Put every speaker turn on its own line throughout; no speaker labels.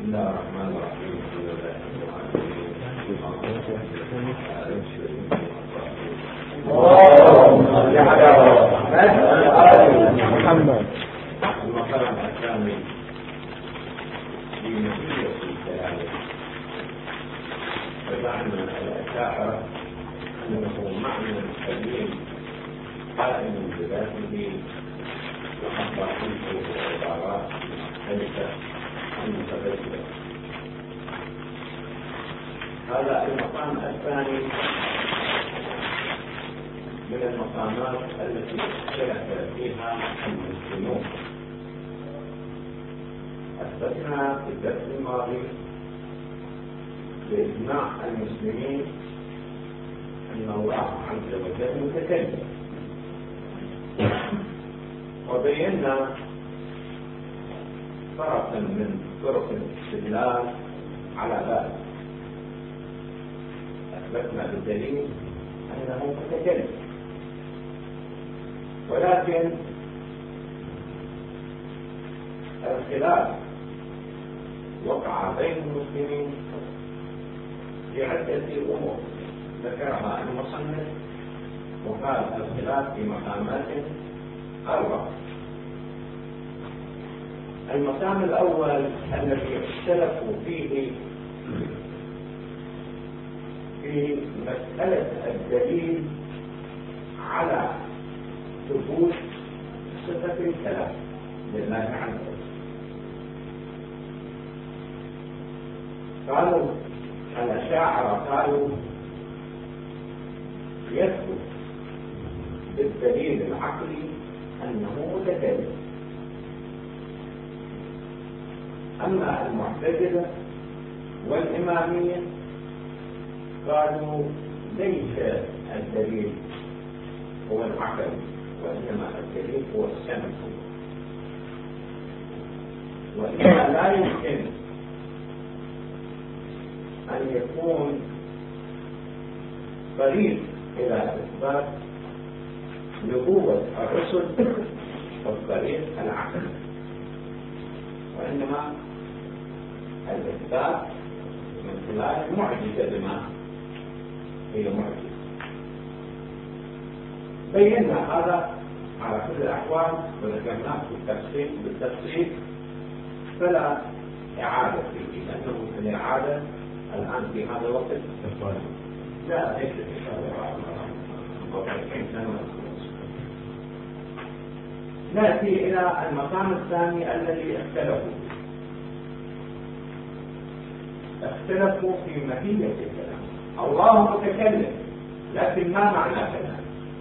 الله الرحمن الرحيم. الحمد لله رب العالمين. اللهم صل على محمد. المقام الثاني في نتيجة الكلام فزعم الأشاعرة أنه معنى الكريم قائم بذاته وحضر فيه عبارات مختلفة متبادلة. هذا المقام الثاني من المقامات التي اختلف فيها المسلمون. أثبتنا في الدرس الماضي بإجماع المسلمين أن الله عز وجل متكلم، وبينا طرفا من طرق الاستدلال على ذلك. أثبتنا بالدليل أنه متكلم، ولكن الخلاف وقع بين المسلمين في عدة أمور ذكرها المصنف، وقال الخلاف في مقامات 4. المقام الأول الذي اختلفوا فيه في مسألة الدليل على ثبوت صفة الكلام لله عز وجل. قالوا الأشاعرة قالوا يثبت بالدليل العقلي أنه متكلم، أما المعتزلة والإمامية قالوا ليس الدليل هو العقل، وإنما الدليل هو السمع، وإنما لا يمكن أن يكون طريق إلى إثبات نبوة الرسل والطريق العقل، وإنما الإثبات من خلال المعجزة بما هي معجزة. بينا هذا على كل الأحوال وذكرناه بالتفصيل فلا إعادة فيه، لأنه الإعادة الآن في هذا الوقت لا ليس نأتي إلى المقام الثاني الذي اختلفوا في ماهية الكلام. الله متكلم، لكن ما معنى كلام؟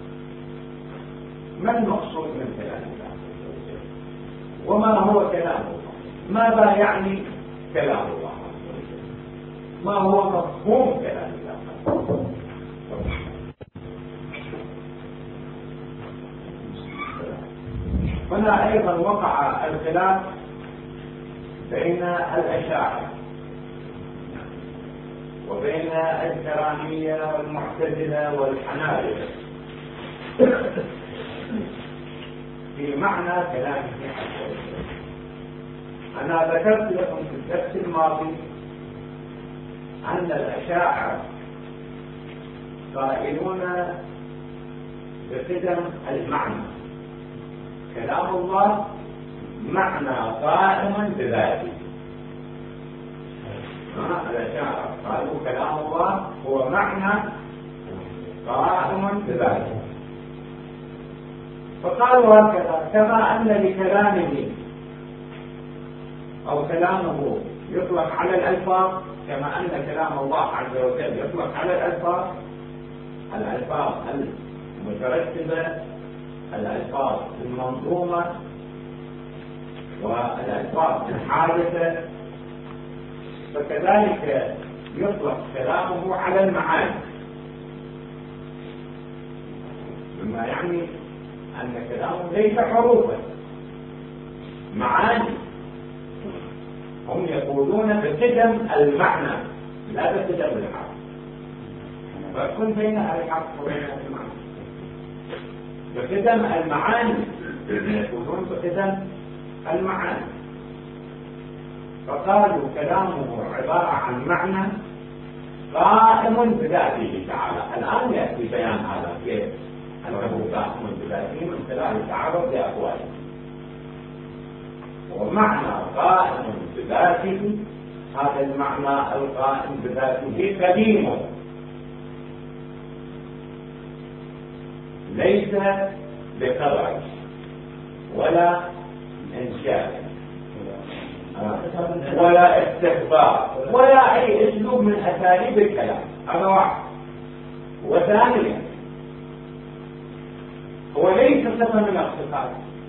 ما المقصود من كلام الله؟ وما هو كلام الله؟ ماذا يعني كلام الله؟ ما هو مفهوم كلام الله؟ هنا أيضا وقع الخلاف بين الأشاعرة وبين الكرامية والمعتزلة والحنابلة في معنى كلامه عز وجل. أنا ذكرت لكم في الدرس الماضي أن الأشاعرة قائلون بقدم المعنى، كلام الله معنى قائم بذاته. الأشاعرة قالوا كلام الله هو معنى قائم بذاته، فقالوا هكذا كما أن لكلامه أو كلامه يطلق على الألفاظ، كما أن كلام الله عز وجل يطلق على الألفاظ المترتبة، الألفاظ المنظومة والألفاظ الحادثة، فكذلك يطلق كلامه على المعاني، مما يعني أن كلامه ليس حروفا، معاني. هم يقولون بقدم المعنى لا بقدم الحرف، فكن بين الحرف وبين المعنى. بقدم المعاني، يقولون بقدم المعاني. فقالوا كلامه عبارة عن معنى قائم بذاته تعالى. الآن يأتي بيان هذا كيف أنه قائم بذاته من خلال التعرض لأقواله. ومعنى قائم بذاته، هذا المعنى القائم بذاته قديم، ليس بخبر ولا إنشاء ولا استخبار ولا أي أسلوب من أساليب الكلام. هذا واحد. وثانيا هو ليس صفة من الصفات،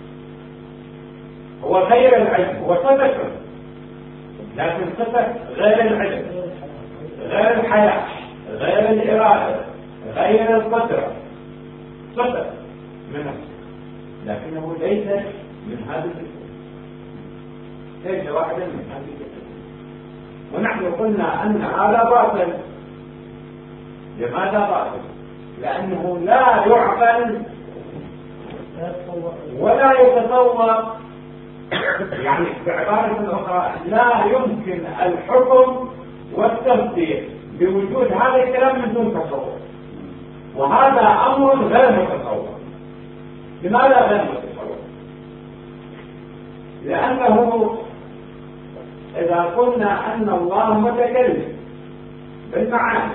هو غير العلم، هو صفة لكن صفة غير العلم، غير الحياة، غير الإرادة، غير القدرة، صفة من الصفات لكنه ليس من هذه الصفات، ليس واحدا من هذه الصفات. ونحن قلنا أن هذا باطل. لماذا باطل؟ لأنه لا يعقل ولا يتصور، يعني بعبارة أخرى لا يمكن الحكم والتصديق بوجود هذا الكلام من دون تصور، وهذا أمر غير متصور. لماذا غير متصور؟ لأنه إذا قلنا أن الله متكلم بالمعاني،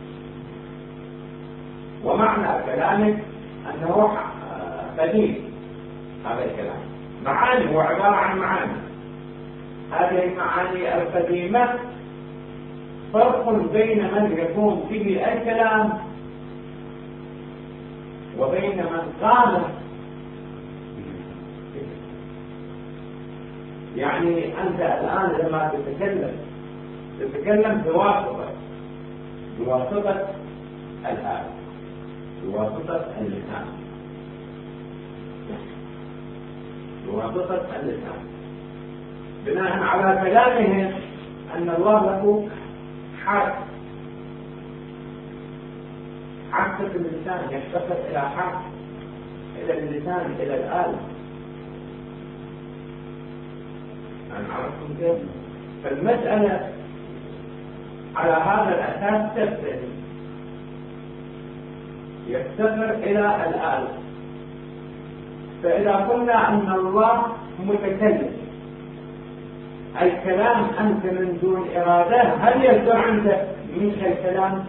ومعنى كلامك أنه قديم، هذا الكلام معاني، هو عبارة عن معاني. هذه المعاني القديمة فرق بين من يكون به الكلام وبين من قام. يعني أنت الآن لما تتكلم بواسطة الآن، بواسطة اللسان، بواسطة اللسان، بناء على كلامهم أن الله له حاسة اللسان، يفتقر إلى حق، إلى اللسان، إلى الآلة. أنا عرفتم كيف؟ فالمسألة على هذا الأساس تبتدئ، يفتقر إلى الآلة. فإذا قلنا أن الله متكلم، الكلام أنت من دون إرادة، هل يصدر عندك منك الكلام؟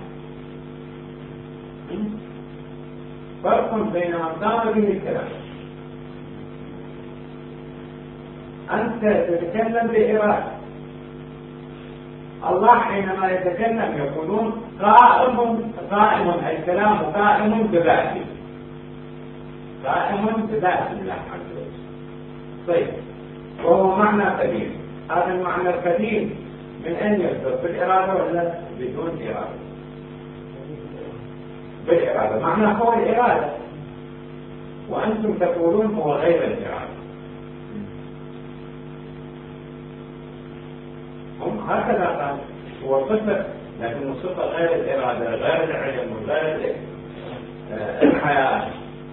فرق بين ما قام به الكلام. أنت تتكلم بإرادة، الله حينما يتكلم يقولون قائم الكلام قائم بذاته، قائم بذات الله عز وجل. طيب، وهو معنى قديم. هذا المعنى القديم من أين يصدر؟ بالإرادة ولا بدون إرادة؟ بالإرادة. معنى هو الإرادة، وأنتم تقولون هو غير الإرادة. هم هكذا قال، هو صفة لكن الصفة غير الإرادة، غير العلم، غير الحياة.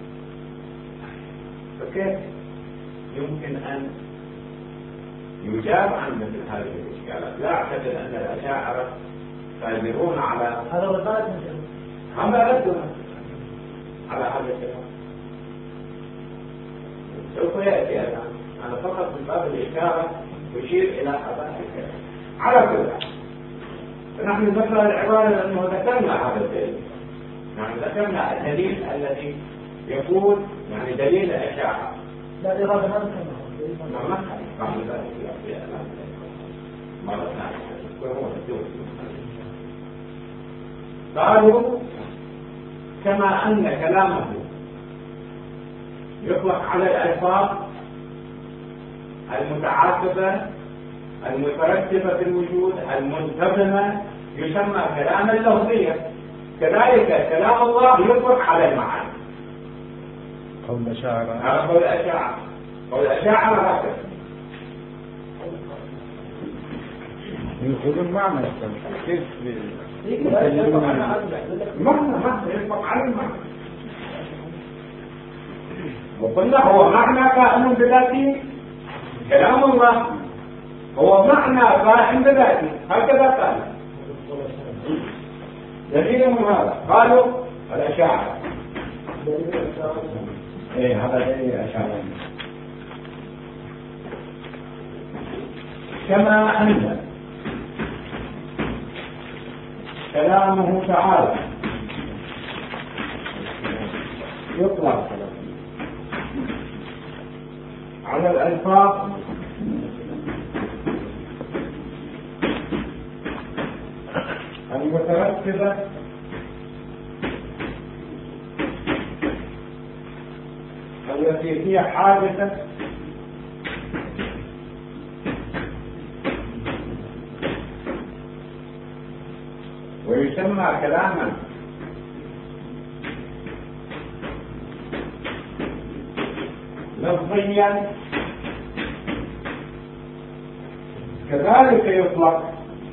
فكيف يمكن أن يجاب عن مثل هذه الإشكالات؟ لا أعتقد أن الأشاعرة قادرون على هذا ردنا على هذا الكلام. سوف يأتي الآن، أنا فقط من باب الإشارة أشير إلى هذا الكلام. على كل حال فنحن نقرأ العبارة لأنه ذكرنا هذا الدليل، يعني ذكرنا الدليل الذي يقول يعني دليل الأشاعرة. لا إرادة ما ذكرناه. بعد ذلك مرة ثانية قالوا كما أن كلامه يطلق على الألفاظ المتعاقبة المترتبة في الوجود المنتظمة يسمى كلاما لفظيا، كذلك كلام الله يطلق على المعاني. قول الأشاعرة، قول الأشاعرة هكذا
يقولون معنى كيف
معنى يطلق على المعنى، وقلنا هو معنى كائن بذاته كلام الله، هو معنى قائم بذاته، هكذا قال. دليل من هذا قالوا الأشاعرة. هذا دليل الأشاعرة. كما أن كلامه تعالى يطلق على الألفاظ المترتبة التي هي حادثة ويسمى كلاما لفظيا، كذلك يطلق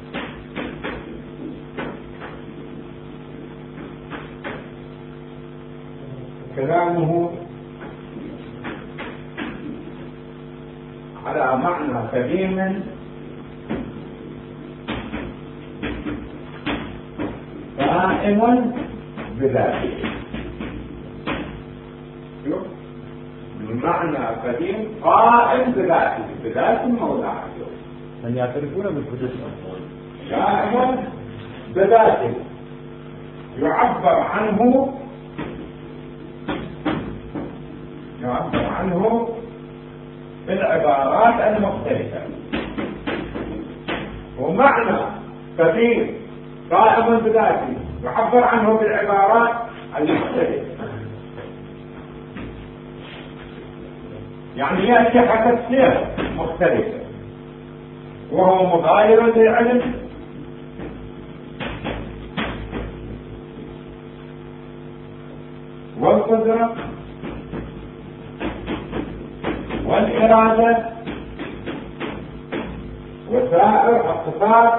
كلامه على معنى قديم قائم بذاته. معنى قديم قائم بذاته، بذات موضعه،
من يعترفون بالقدس
قائم بذاته يعبر عنه بالعبارات المختلفة. ومعنى قديم قائم بذاته يعبر عنه بالعبارات المختلفة، يعني يأتي حسب سير مختلفة، وهو مغاير للعلم والقدرة والإرادة وسائر الصفات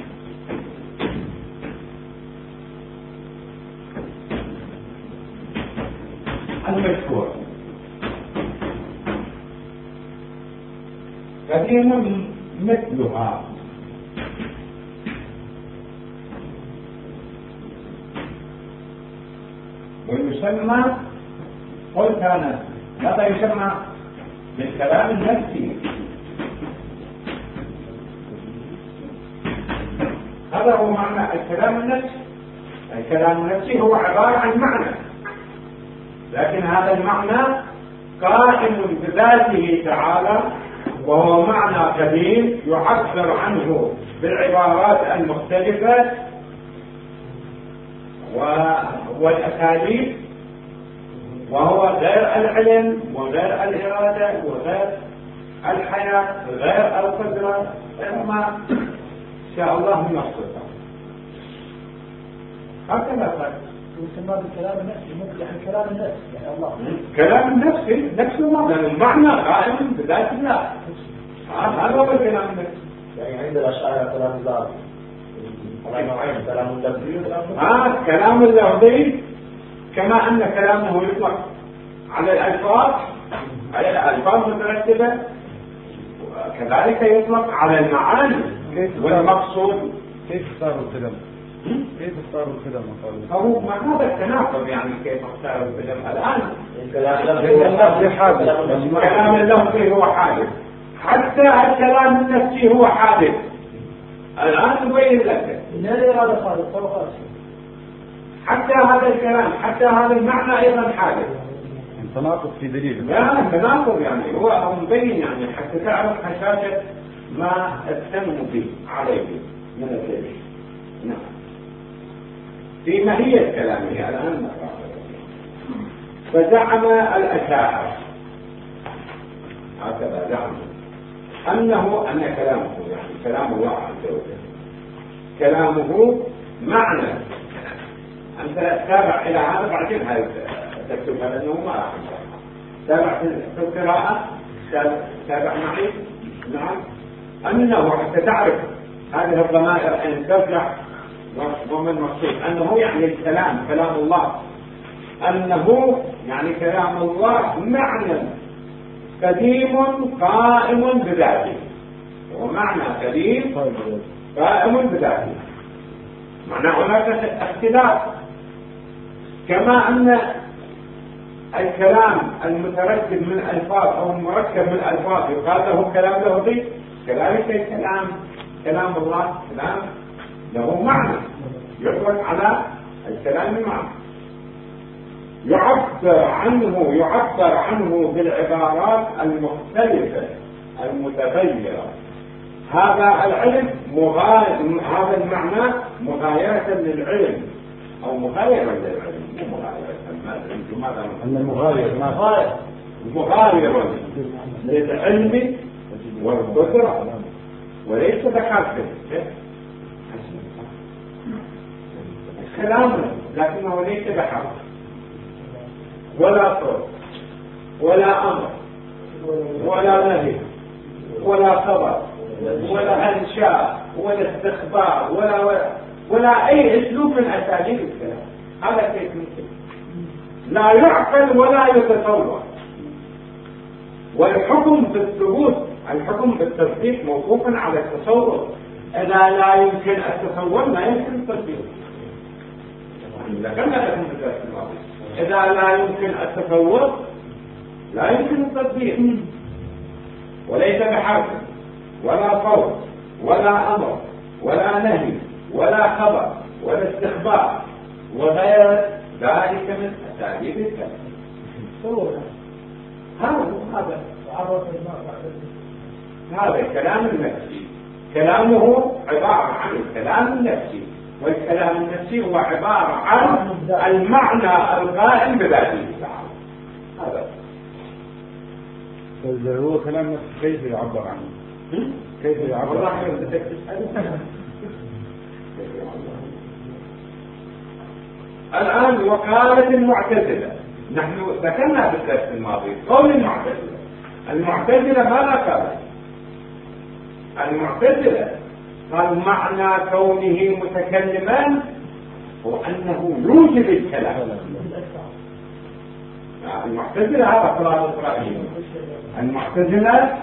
المشهورة. قديم مثلها ويسمى، قلت أنا هذا يسمى بالكلام النفسي. هذا هو معنى الكلام النفسي. الكلام النفسي هو عبارة عن معنى، لكن هذا المعنى قائم بذاته تعالى، وهو معنى قديم يعبر عنه بالعبارات المختلفة والأساليب، وهو غير العلم وغير الإرادة وغير الحياة غير القدرة، ما شاء الله من الصفات. هكذا قال
يسمى بالكلام النفسي، مطلق الكلام النفسي يعني الله
كلام النفسي نفس المعنى قائم بذات الله. هذا هو الكلام النفسي.
يعني عند الأشاعرة كلام الله كلام اللفظي.
كلام اللفظي كما أن كلامه يطلق على الألفاظ المترتبة، كذلك يطلق على المعاني والمقصود.
كيف اختاروا الكلام؟ كيف اختاروا الكلام؟
هو مع هذا التناقض، يعني كيف اختاروا الكلام الآن؟ كلام اللفظي هو حادث، حتى الكلام النفسي هو حادث. الآن نبين لك
لا الإرادة خالص طبقات،
حتى هذا الكلام، حتى هذا المعنى أيضا حادث.
تناقض في دليل.
لا تناقض، يعني هو مبين، يعني حتى تعرف حشاشة ما اتم به عليه من الدليل. نعم. في ماهية كلامه الآن فزعم الأشاعرة هكذا زعموا أن كلامه، يعني كلام الله عز وجل كلامه معنى. أنت تابع إلى هذا بعدين هاي تكتبها لأنه ما راح تابع في القراءة، تابع معي. نعم. أنه حتى تعرف هذه الضمائر أن ترجع ومن مقصود أنه يعني الكلام كلام الله، أنه يعني كلام الله معنى قديم قائم بذاته. ومعنى قديم قائم بذاته. معنى هناك اختلاف. كما أن الكلام المتركب من ألفاظ أو المركب من ألفاظ يقال له كلام لفظي، كذلك كلام الله كلام له معنى يطلق على الكلام معنى، يعبر عنه بالعبارات المختلفة المتغيرة. هذا العلم هذا المعنى مغايرة للعلم أو مغايرة للعلم، مو مغايرة مغايرة للعلم والقدرة وليس بحرفه كلامه، لكنه ليس بحرف ولا صوت ولا أمر ولا نهي ولا خبر ولا إنشاء ولا استخبار ولا أي أسلوب من أساليب الكلام. هذا كيف ممكن؟ لا يعقل ولا يتصور. والحكم بالثبوت، الحكم بالتصديق موقوف على التصور. إذا لا يمكن التصور لا يمكن التصديق. ذكرنا لكم في الدرس الماضي إذا لا يمكن التصور لا يمكن التصديق، وليس بحرف ولا صوت ولا أمر ولا نهي ولا خبر ولا استخبار وغير ذلك من أساليب الكلام. هذا الكلام النفسي، كلامه عبارة عن الكلام النفسي، والكلام النفسي هو عبارة عن المعنى القائم بذاته تعالى. هذا
هو كلام نفسي كيف يعبر عنه؟ كيف يعبر عنه؟
الآن وقالت المعتزلة، نحن ذكرنا في الدرس الماضي قول المعتزلة ماذا قالت؟ المعتزلة قال معنى كونه متكلما هو أنه يوجد الكلام. المعتزلة هذا خلاصة رأيهم. المعتزلة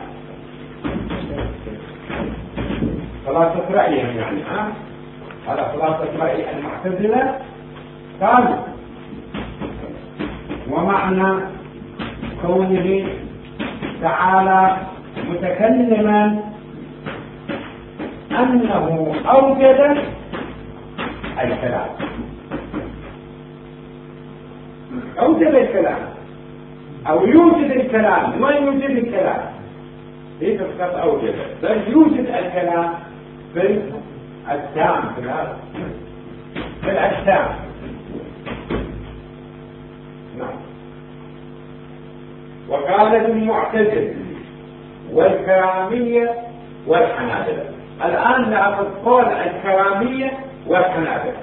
خلاصة رأيهم يعني هذا خلاصة رأي المعتزلة. قالوا ومعنى كونه تعالى متكلما أنه أوجد الكلام. أوجد الكلام أو يوجد الكلام. وين يوجد الكلام؟ ليس فقط أوجد، بل يوجد الكلام في الأجسام، في الأجسام. نعم. وقالت المعتزلة والكرامية والحنابلة. الآن نأخذ قول الكرامية والحنابلة.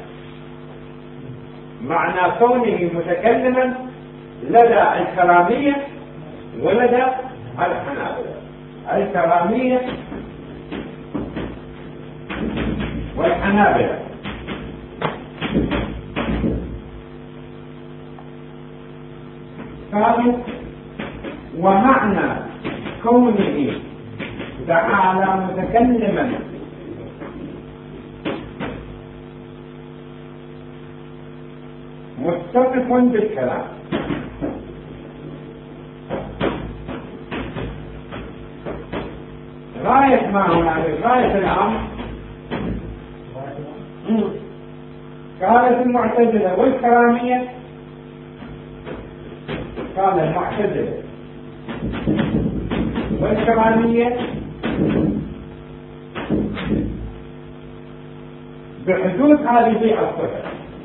معنى كونه متكلما لدى الكرامية ولدى الحنابلة. الكرامية والحنابلة قالوا ومعنى كونه تعالى متكلما متصف بالكلام غاية ما هنالك، غاية الأمر. قالت المعتزلة والكرامية، قال المعتزلة والكرامية بحدوث هذه الصفة.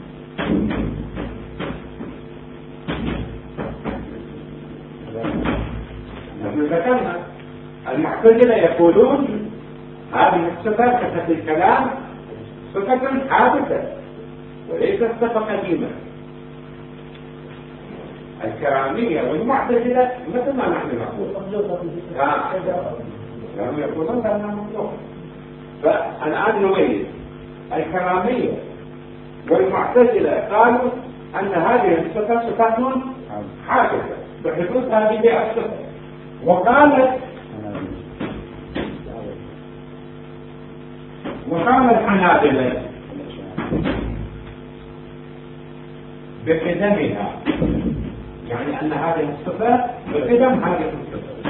نحن ذكرنا المعتزلة يقولون هذه الصفة صفة الكلام صفة حادثة وليست صفة قديمة. الكرامية والمعتزلة مثل ما نحن نقول لهم يقولون بأنها مخلوقة. فالآن نميز الكرامية والمعتزلة قالوا أن هذه الصفة صفات حادثة بحدوث هذه الصفة. وقالت وقال الحنابلة بقدمها، يعني أن هذه الصفة بقدم هذه الصفة.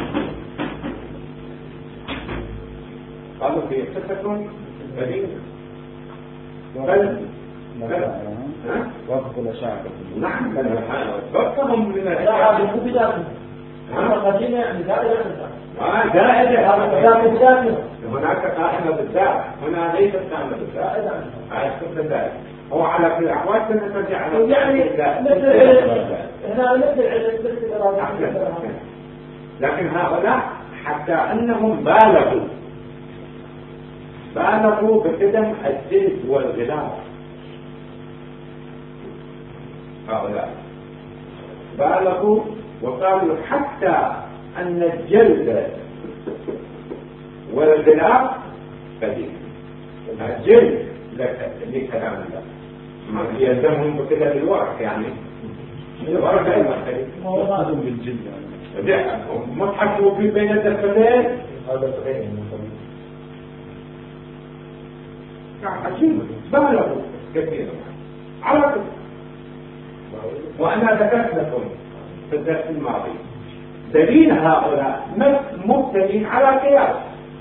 قالوا في صفة قديمة بل
وفق الأشاعرة.
نعم وفقهم من
الأشاعرة مو بداية قديمة يعني زائدة
زائدة. هناك قائمة بالذات، هنا ليست قائمة بالذات. هذه الصفة ذات هو على كل الأحوال سنرجع
يعني هنا مثل الإرادة.
لكن هؤلاء حتى أنهم بالغوا بقدم الجلد والغلاف. هؤلاء بالغوا وقالوا حتى أن الجلد والغلاف قديم. الجلد لكلام الله ما يلزمهم بكذا الورق، يعني الورق دائما قديم.
ما هو بالجلد
يعني مصحف في بين الدفتين
هذا صحيح.
عجيب بالغوا كثيرا على كل. وأنا ذكرت لكم في الدرس الماضي دليل هؤلاء مبتنين على قياس.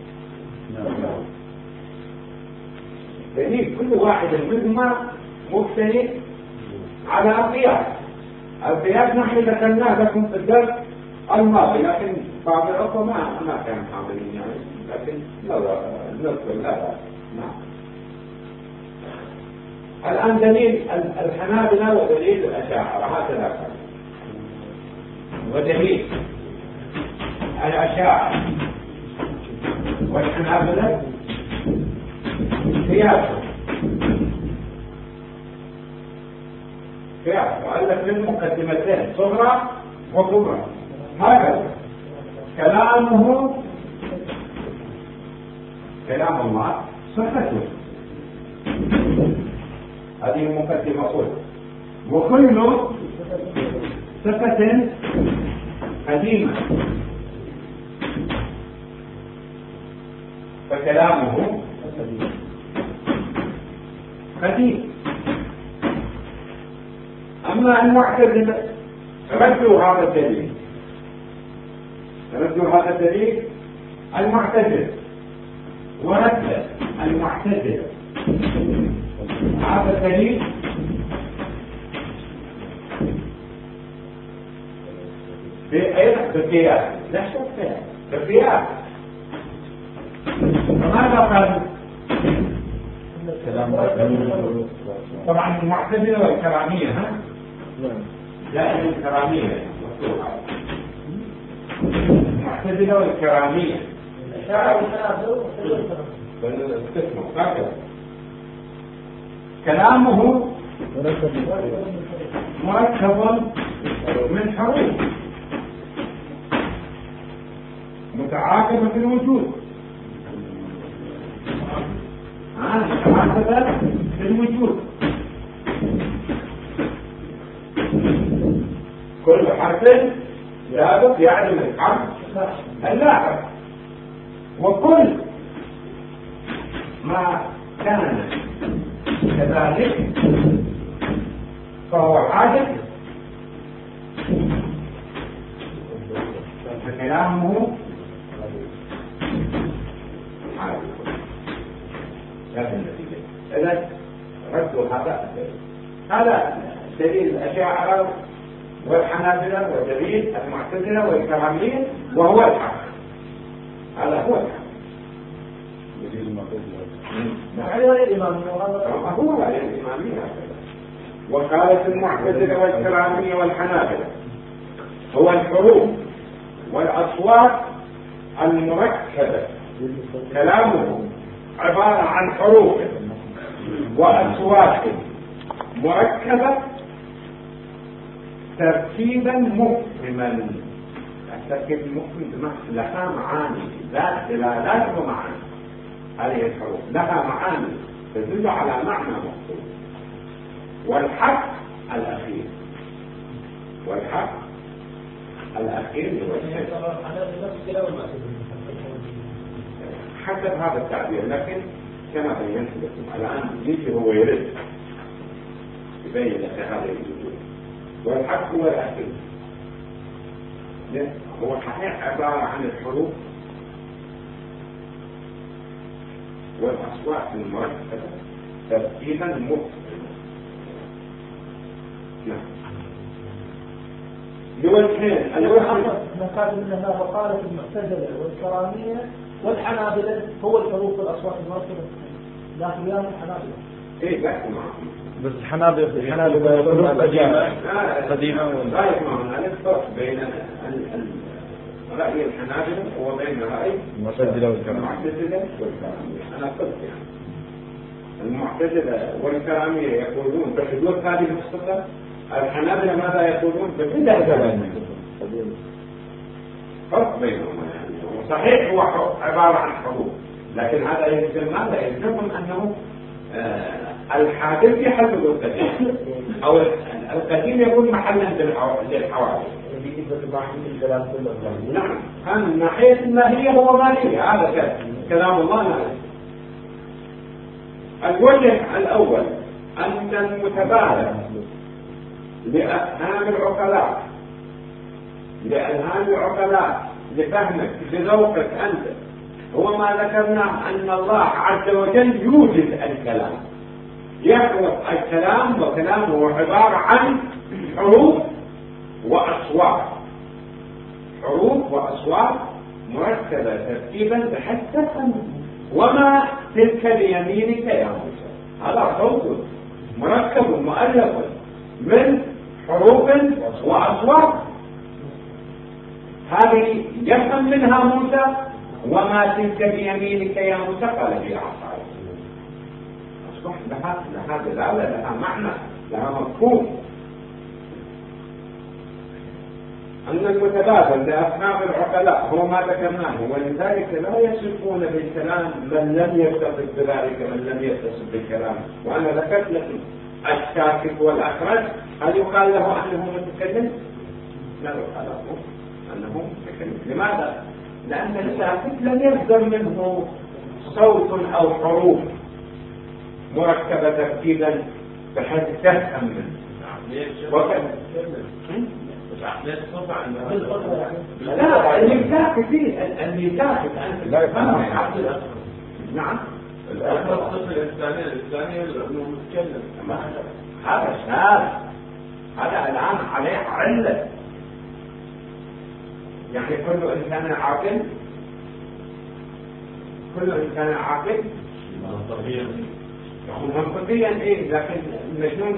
دليل كل واحد منهما مبتني على قياس. القياس نحن ذكرناه لكم في الدرس الماضي، لكن بعض الأخوة ما كانوا حاضرين يعني، لكن نذكر لا. نعم. الآن دليل الحنابلة ودليل الأشاعرة هكذا كان. ودليل الأشاعرة والحنابلة قياس وألف من مقدمتين صغرى وكبرى. هكذا كلام الله صفته، هذه المقدمة أولى. وكل صفة قديمة فكلامه قديم. أما المعتزلة ردوا هذا الدليل المعتزلة ورد المعتزلة هذا الدليل بالقياس. لا شك بالقياس. فماذا قال؟ طبعا المعتزلة والكرامية لا الكرامية المعتزلة والكرامية كلامه مركب من حروف متعاقبة في الوجود. متعاقبة في الوجود. كل حرف سابق يعلم الحرف اللاحق، وكل ما كان كذلك فهو حادث. فكلامه حادث. هذا النتيجة. إذن ردوا هذا دليل الأشاعرة والحنابلة ودليل المعتزلة والكرامية، وهو الحق. هذا هو الحق. هو على الإمامية. وقالت المعتزلة والكرامية والحنابلة هو الحروف والأصوات المركبة. كلامه عبارة عن حروف وأصوات مركبة تركيبا مفهما. التركيب المفهم بمعنى لها معاني ذات دلالات ومعاني. هذه الحروف لها معاني تدل على معنى مقصود. والحق الأخير هو الشيء حسب هذا التعبير، لكن كما بينت لكم الآن يجي هو يرد يبين لك هذا الوجود، والحق هو الأكل. هو صحيح عبارة عن الحروف والأصوات المركبة ترتيبا مختلفا. نعم. بوجهين، الوجه
نقال انها مقالة المعتزلة والكرامية والحنابلة هو الحروف والأصوات المركبة، لكن يا الحنابلة.
ايه لكن
بس الحنابلة حروف قديمة
لا يسمعون هذا الفرق بين رأي الحنابلة وبين رأي
المعتزلة
والكرامية. أنا قلت يعني المعتزلة والكرامية يقولون بحدوث هذه الصفة، الحنابلة ماذا يقولون؟ ببدع كلامه. فرق بينهم يعني. صحيح هو عبارة عن حروف، لكن هذا يلزم ماذا؟ يلزمهم أنه الحادث يحدث القديم، أو القديم يكون محلا للحوادث. نعم، من ناحية الماهية هو ماهية، هذا كلام الله نعم. الوجه الأول أن المتبادل لأذهان العقلاء لفهمك لذوقك أنت هو ما ذكرنا أن الله عز وجل يوجد الكلام، يخلق الكلام، وكلامه عبارة عن حروف وأصوات مركبة ترتيبا بحسب تفهم. وما تلك بيمينك يا موسى، هذا صوت مركب مؤلف من حروف وأصوات، هذه يفهم منها موسى. وما تلك بيمينك يا موسى قال هي عصاي. أصبح لها معنى، لها مفهوم. أن المتبادل لأفهام العقلاء هو ما ذكرناه، ولذلك لا يصفون بالكلام من لم يتصف بذلك، من لم يتصف بالكلام. وأنا ذكرت لكم الشاكك والأخرج، هل يقال له أنه متكلم؟ لا يقال له أنه متكلم. لماذا؟ لأن الشاكك لم يصدر منه صوت أو حروف مركبة ترتيبا بحيث تفهم منه. لا، اللي ساكت أنت لا يفهم. نعم. الثانية أنه متكلم. هذا شاذ، هذا الآن عليه علة. يعني كل إنسان عاقل منطقيا إيه، لكن المجنون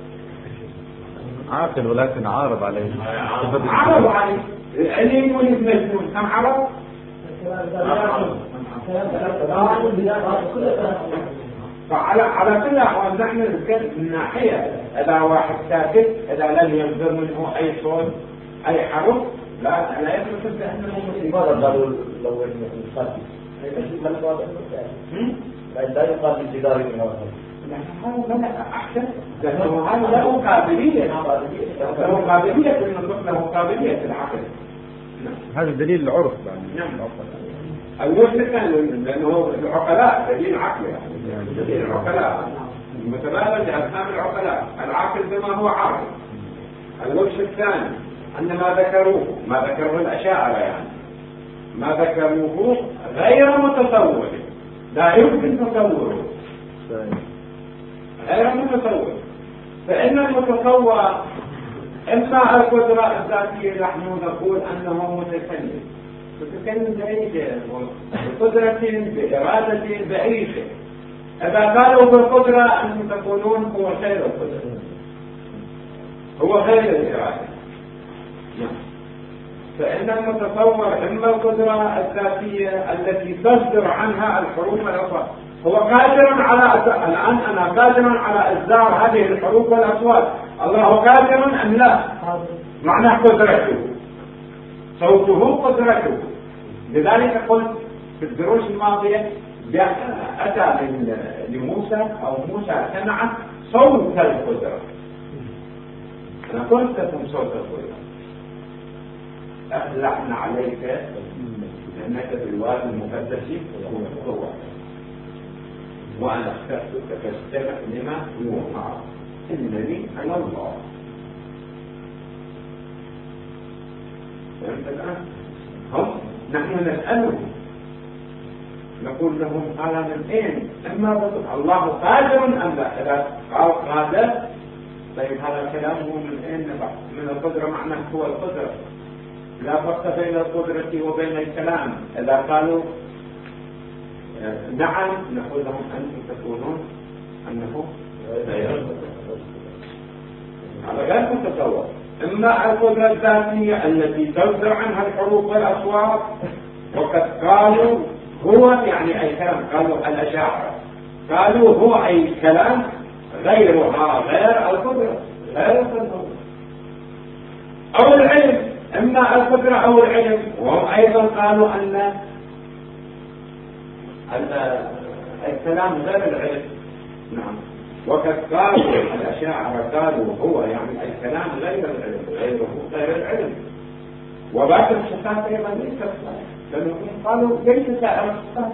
عاقل ولكن عارض عليه.
عارض عليه. اللي يقول مجنون كم عرض؟ فعلى كل الأحوال نحن نتكلم من ناحية إذا واحد ساكت، إذا لم يصدر منه أي صوت أي حرف لا يثبت بأنه
لماذا قالوا لو ساكت؟ لا يقال بالجدار من
هذا أحسن، لأنه هذا له قابلية أن نطلق له قابلية العقل.
هذا دليل العرف.
نعم. الوجه كان لأنه العقلاء دليل عقل، يعني دليل العقلاء المتبادل لأفهام العقلاء، العقل بما هو عقل. الوجه الثاني أن ما ذكروه الأشاعرة، يعني ما ذكروه غير متصور، لا يمكن تصوره، غير متصور. فإن المتصور إما القدرة الذاتية، نحن نقول أنه متكلم بأي بقدرة بإرادة بأي شيء. إذا قالوا بالقدرة أنتم تقولون هو غير القدرة، هو غير الإرادة. فإن المتصور إما القدرة الذاتية التي تصدر عنها الحروف والأصوات، هو قادر على الآن أنا قادر على إصدار هذه الحروف والأصوات، الله قادر أم لا؟ معنى قدرته، صوته قدرته. لذلك قلت في الدروس الماضية أتى لموسى أو موسى سمع صوت القدرة. أنا قلت لكم صوت القدرة، أخلعنا عليك لأنك بالوادي المقدس طوى. وأنا اخترتك فاستمع لما يوحى إنني أنا الله. فهمت الآن؟ نحن نسألهم نقول لهم أنا من أين؟ إما الله قادر أم لا؟ إذا قال قادر طيب هذا كلامه من أين نبع؟ من القدرة، معناه هو القدرة، لا فرق بين القدرة وبين الكلام. إذا قالوا نعم نقول لهم أنتم تقولون أنه هذا غير متصور. إما القدرة الذاتية التي توزع عنها الحروف والأصوات، وقد قالوا هو يعني أي كلام، قالوا الأشاعرة قالوا هو أي كلام غيرها غير القدرة، غير القدرة أو العلم، إما القدرة أو العلم. وهم أيضا قالوا أن الكلام غير العلم. نعم، وقد قالوا الأشاعرة قالوا هو يعني الكلام غير العلم، غيره غير العلم. وبعض الصفات أيضا ليست صالحة، لأنهم قالوا ليس سائر الصفات،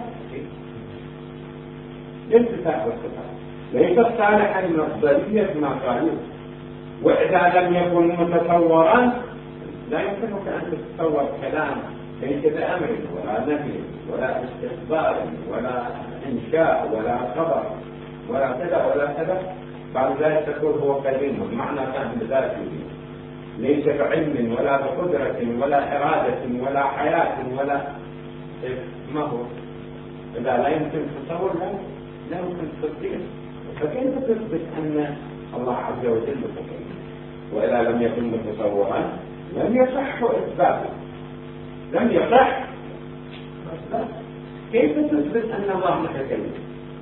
ليس سائر الصفات ليست صالحة لمصدرية ما قالوا. وإذا لم يكن متصورا لا يمكنك أن تتصور كلام ليس بأمر ولا نفي ولا استخبار ولا إنشاء ولا خبر ولا كذا ولا كذا، بعد ذلك تقول هو كلمة معنى فهم ذاته، ليس بعلم ولا بقدرة ولا إرادة ولا حياة ولا ما هو. إذا لا يمكن تصور لا يمكن تصديق، فكيف تثبت أن الله عز وجل متكلم؟ وإذا لم يكن متصورا لم يصح إثباته، لم يصح. كيف تثبت أن الله متكلم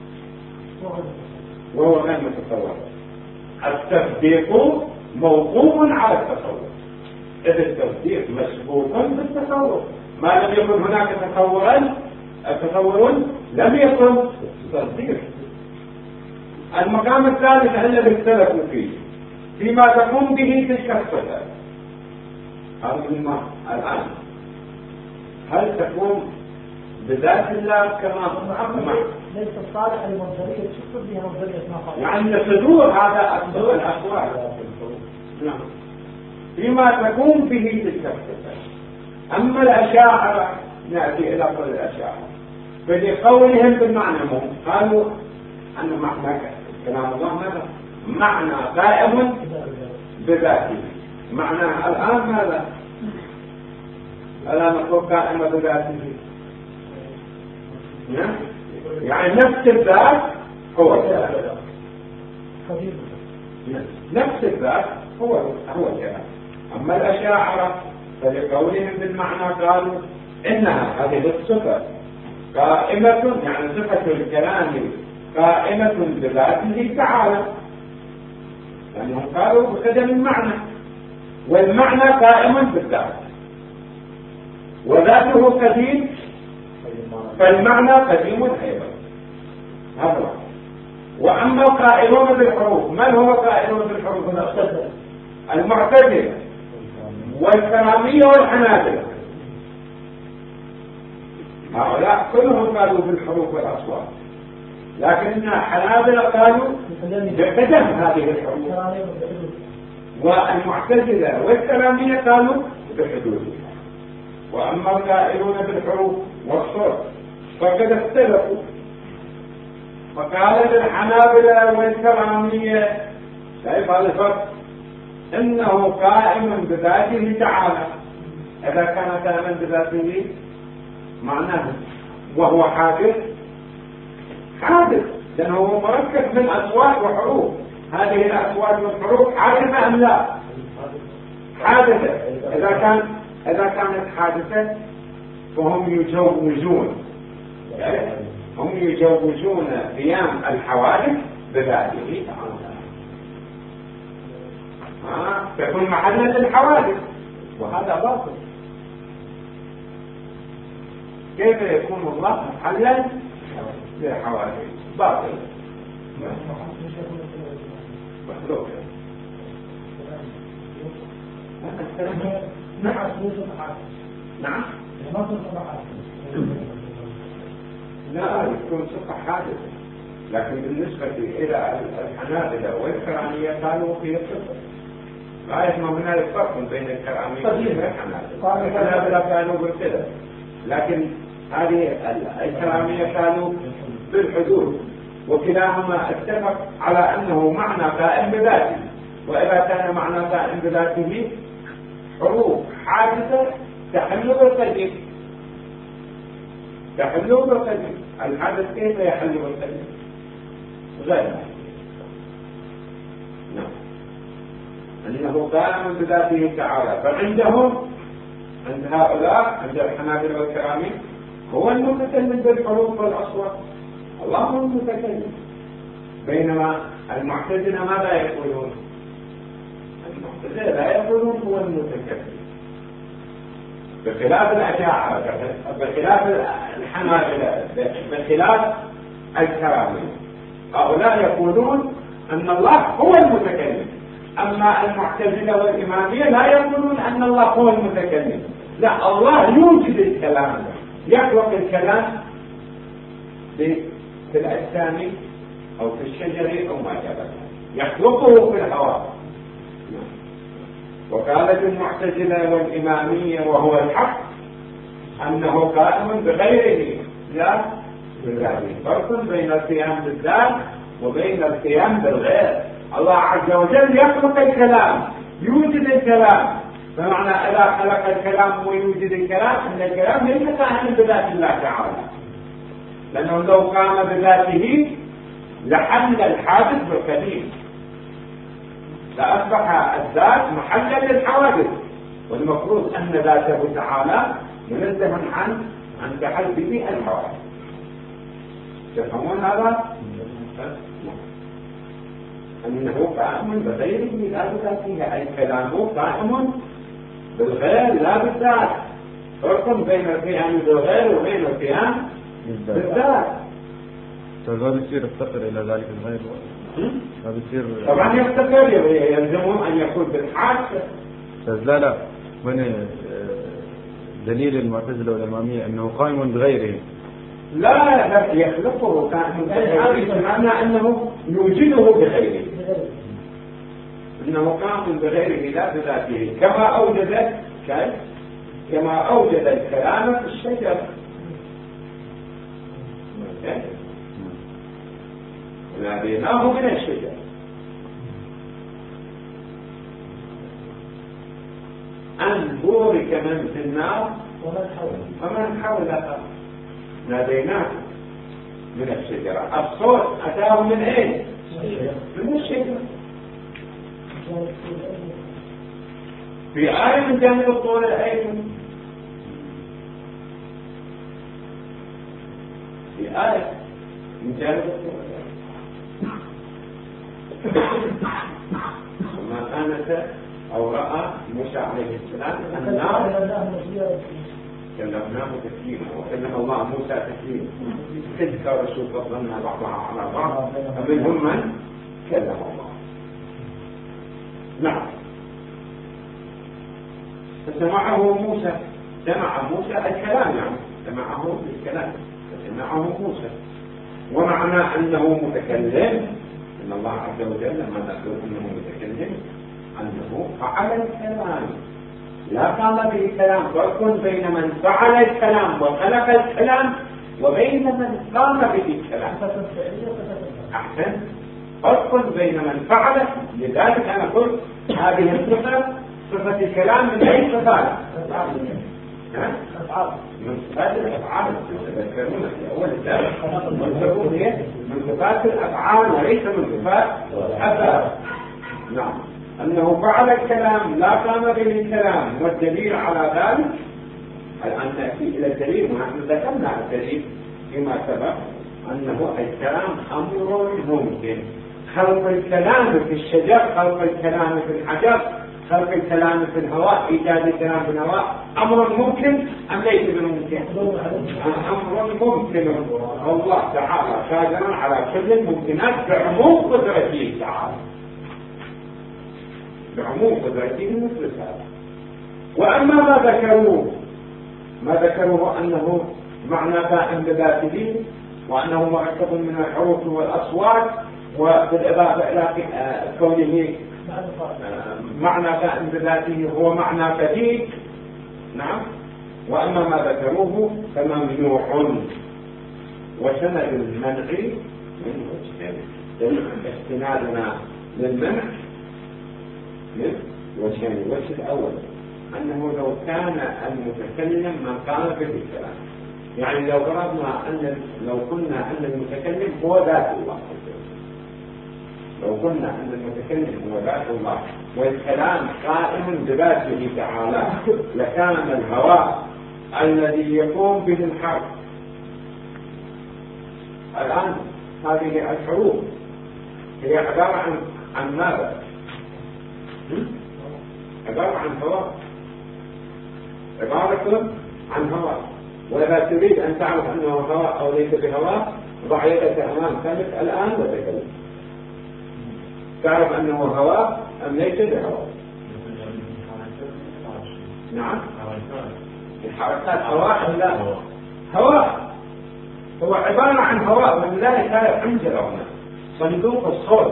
وهو غير متصور؟ التصديق موقوف على التصور، إذ التصديق مسبوق بالتصور. ما لم يكن هناك تصور لم يكن تصديق. المقام الثالث الذي اختلفوا فيه فيما تقوم به تلك الصفات، هذا مما الآن هل تقوم بذات الله كما
ليس الصالح المنزلية تشكر بها منزلية ما قال
يعني صدور هذا الأقوال. نعم، فيما تقوم به تلك الصفات. أما الأشاعرة نأتي إلى قول الأشاعرة فلقولهم بالمعنى قالوا أن معنى كلام الله ماذا؟ معنى قائم بذاته. معنى الآن ماذا؟ ألا نقول قائمة بذاته؟ يعني نفس الذات هو الذات، نفس الذات هو الذات. أما الأشاعرة فلقولهم بالمعنى قالوا إنها هذه الصفة قائمة، يعني صفة الكلام قائمة بذاته تعالى، لأنهم قالوا بقدم المعنى، والمعنى قائم بالذات وذاته قديم، فالمعنى قديم أيضا. هذا. وأما القائلون بالحروف، من هو قائلون بالحروف؟ المعتزلة والكرامية والحنابلة، هؤلاء كلهم قالوا بالحروف والأصوات، لكن الحنابلة قالوا بقدم هذه الحروف، والمعتزلة والكرامية قالوا بحدودها. وأما القائلون بالحروف والصوت فقد اختلفوا، فقال الحنابلة والكرامية شايف هذا الفرق، إنه قائم بذاته تعالى. إذا كان قائما بذاته معناه وهو حادث، لأنه مركب من أصوات وحروف. هذه الأصوات والحروف حادثة أم لا؟ حادثة. إذا كانت حادثة فهم يجوزون قيام الحوادث بذاته تعالى، تكون محلا للحوادث، وهذا باطل. كيف يكون الله محلا للحوادث؟ باطل، مخلوق. نعم، لا يكون صفة حادثة. لكن بالنسبة إلى الحنابلة والكرامية كانوا في الصفر. لا يسمى هنالك فرق بين الكرامية والحنابلة. الحنابلة كانوا بالكذا، لكن هذه الكرامية كانوا بالحدود، وكلاهما اتفق على أنه معنى قائم بذاته. وإذا كان معنى قائم بذاته حروف حادثة تحل بالقديم، تحل بالقديم. الحادث كيف يحل بالقديم؟ غير نعم، أنه قائم بذاته تعالى. فعندهم، عند هؤلاء، عند الحنابلة والكرامية، هو المتكلم بالحروف والأصوات، الله هو المتكلم. بينما المعتزلة ماذا يقولون؟ المعتزلة لا يقولون هو المتكلم، بخلاف الأشاعرة، بخلاف الحنابلة، بخلاف الكرامية. هؤلاء يقولون أن الله هو المتكلم. أما المعتزلة والإمامية لا يقولون أن الله هو المتكلم، لا، الله يوجد الكلام، يخلق الكلام في الأجسام أو في الشجر أو ما شابه، يخلقه في الهواء. وقالت المعتزلة والإمامية وهو الحق أنه قائم بغيره لا بذاته. فرق بين القيام بالذات وبين القيام بالغير. الله عز وجل يخلق الكلام، يوجد الكلام. فمعنى إذا خلق الكلام ويوجد الكلام أن الكلام ليس قائما بذات الله تعالى، لأنه لو قام بذاته لحل الحادث بالقديم، لأصبح الذات محلا للحوادث، والمفروض أن ذاته تعالى منزه عن تحدي الحوادث. تفهمون هذا؟ أنه قائم بغيره لا بذاته، أي كلامه قائم بالغير لا بالذات. فرق بين القيام بالغير وبين القيام بالذات.
فهذا يصير يفتقر إلى ذلك الغير. هذا يصير
طبعا يفتقر، يلزمه أن يكون بالحادثة.
لا هنا دليل المعتزلة والإمامية أنه قائم بغيره.
لا يخلقه قائم بغيره، بمعنى أنه يوجده بغيره، أنه قائم بغيره لا بذاته. كما أوجد الكلام في الشجر، ناديناه من الشجر. أن بورك من في النار ومن حولها، ناديناه من الشجرة. الصوت أتاه من أين؟ من الشجرة. في آية من جانب الطول الأيمن، في آية من جانب الطول الأيمن. وما آنس أو رأى موسى عليه السلام النار كلمناه تكليما، وكلم الله موسى تكليما. تلك رسول فضلنا بعضها على بعض، فمنهم من كلم الله. نعم. فسمعه موسى، سمع موسى الكلام، يعني سمعه بالكلام، فسمعه موسى. ومعنى أنه متكلم، أن الله عز وجل لما نقول أنه متكلم أنه فعل الكلام، لا قام به الكلام. فرق بين من فعل الكلام وخلق الكلام وبين من قام به الكلام. أحسن، فرق بين من فعل. لذلك أنا قلت هذه الصفة، صفة الكلام، من أي صفات؟ من صفات الأفعال. تذكرون في أول الدرس من صفات الأفعال وليس من صفات الأفعال. نعم، أنه فعل الكلام لا قام به الكلام. والدليل على ذلك الآن نأتي إلى الدليل، ونحن ذكرنا الدليل فيما سبق أنه الكلام أمر ممكن. خلق الكلام في الشجر، خلق الكلام في الحجر، خلق الكلام في الهواء، إيجاد الكلام في الهواء أمر ممكن أم ليس بممكن؟ أمر ممكن. الله تعالى قادر على كل الممكنات بعموم قدرته تعالى، بعموم قدرته مثل هذا. وأما ما ذكروه أنه معنى قائم بذاته، وأنه مركب من الحروف والأصوات، وبالإضافة إلى كونه معنى كائن بذاته هو معنى فديد. نعم. وأما ما ذكروه فممنوع، وسند المنع من وجهين، استنادنا للمنع من وجهين. الوجه الأول أنه لو كان المتكلم من قام به الكلام، يعني لو فرضنا لو قلنا أن المتكلم هو ذات الله، لو قلنا أن المتكلم هو ذات الله والكلام قائم بذاته تعالى، لكان الهواء الذي يقوم به الحرف. الآن هذه الحروف هي عبارة عن ماذا؟ عبارة عن هواء، عبارة عن هواء. وإذا تريد أن تعرف أنه هواء أو ليس بهواء، ضع يدك أمام فمك الآن وتكلم، تعرف أنه هواء أم ليس بهواء. نعم، الحركات هواء لا هواء، هو عبارة عن هواء. ولذلك هذا عندنا هنا صندوق الصوت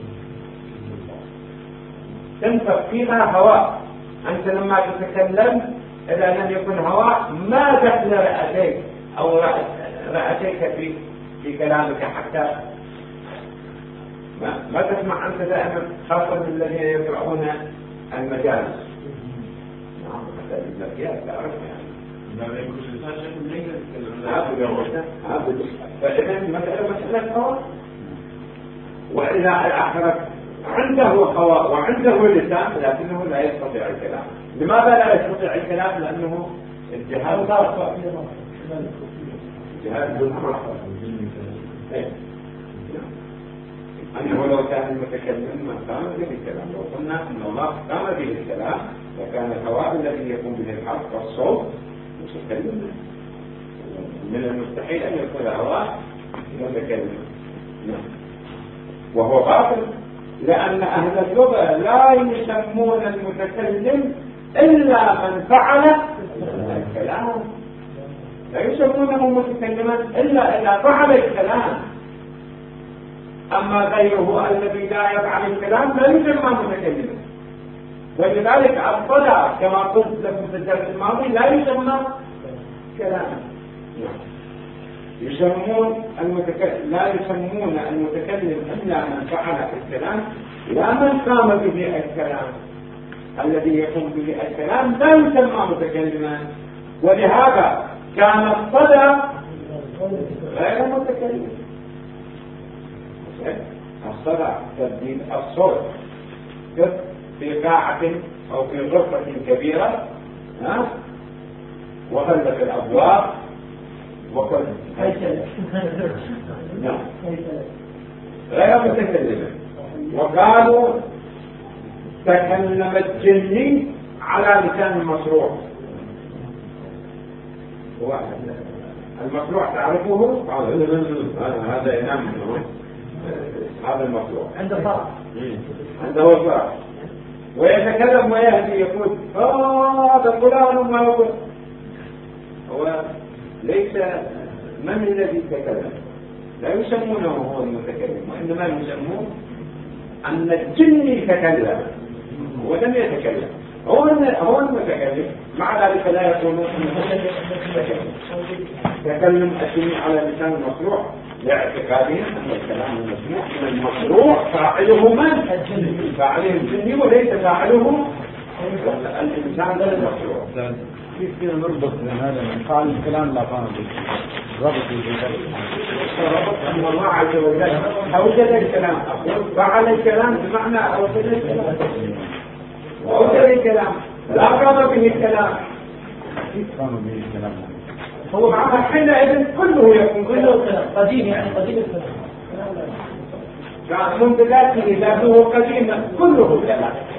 تنفخ فيها هواء. أنت لما تتكلم إذا لم يكن هواء ما دخل رأسيك أو رأسيك في كلامك، حتى ما تسمع أنت دائما، خاصة الذين يقرؤون المجالس. نعم، حتى المجالس تعرف يعني فإذا مسألة هواء. وإذا الآخرة عنده هواء وعنده لسان لكنه لا يستطيع الكلام. لماذا لا يستطيع الكلام؟ لأنه الجهاز أنه لو كان المتكلم ما قام به الكلام، لو قلنا أن الله قام به الكلام لكان الهواء الذي يقوم به الحرف والصوت متكلم. من المستحيل أن يكون هواء متكلم، وهو باطل، لأن أهل اللغة لا يسمون المتكلم إلا من فعل الكلام، لا يسمونه متكلما إلا إذا فعل الكلام. أما غيره الذي لا يفعل الكلام لا يسمى متكلما. ولذلك الصدى كما قلت لكم في الدرس الماضي لا يسمى كلاما. لا يسمون المتكلم إلا من فعل الكلام، لا من قام به الكلام. الذي يقوم به الكلام لا يسمى متكلما. ولهذا كان الصدى غير متكلم. الصدى تبديل الصوت في قاعة أو في غرفة كبيرة وغلق الأبواب وكل نعم غير متكلمة. وقالوا تكلم الجني على لسان المصروع. المصروع تعرفه؟ هذا ينام، هذا المصروع عنده فرح ويتكلم ويهدي يقول هذا فلان ما هو ليس من الذي تكلم. لا يسمونه هو المتكلم، وإنما يسمون أن الجن تكلم ولم يتكلم. هو المتكلم، مع ذلك لا يقولون المتكلم تكلم الجن على لسان المصروع، لاعتقادهم أن الكلام المسموع من المصروع فاعله من؟ فاعله الجن وليس فاعله الإنسان المصروع.
كيف نربط بين هذا؟ قال الكلام لا فهم ربط
ربط أن الله عز وجل أوجد الكلام، فعل الكلام بمعنى أوجد الكلام، وأوجد الكلام لا قام به الكلام.
كيف قام به الكلام؟
هو معها حينئذ كله يكون
كله قديم، يعني قديم الكلام
منذ ذاته ذاته قديم كله كلام.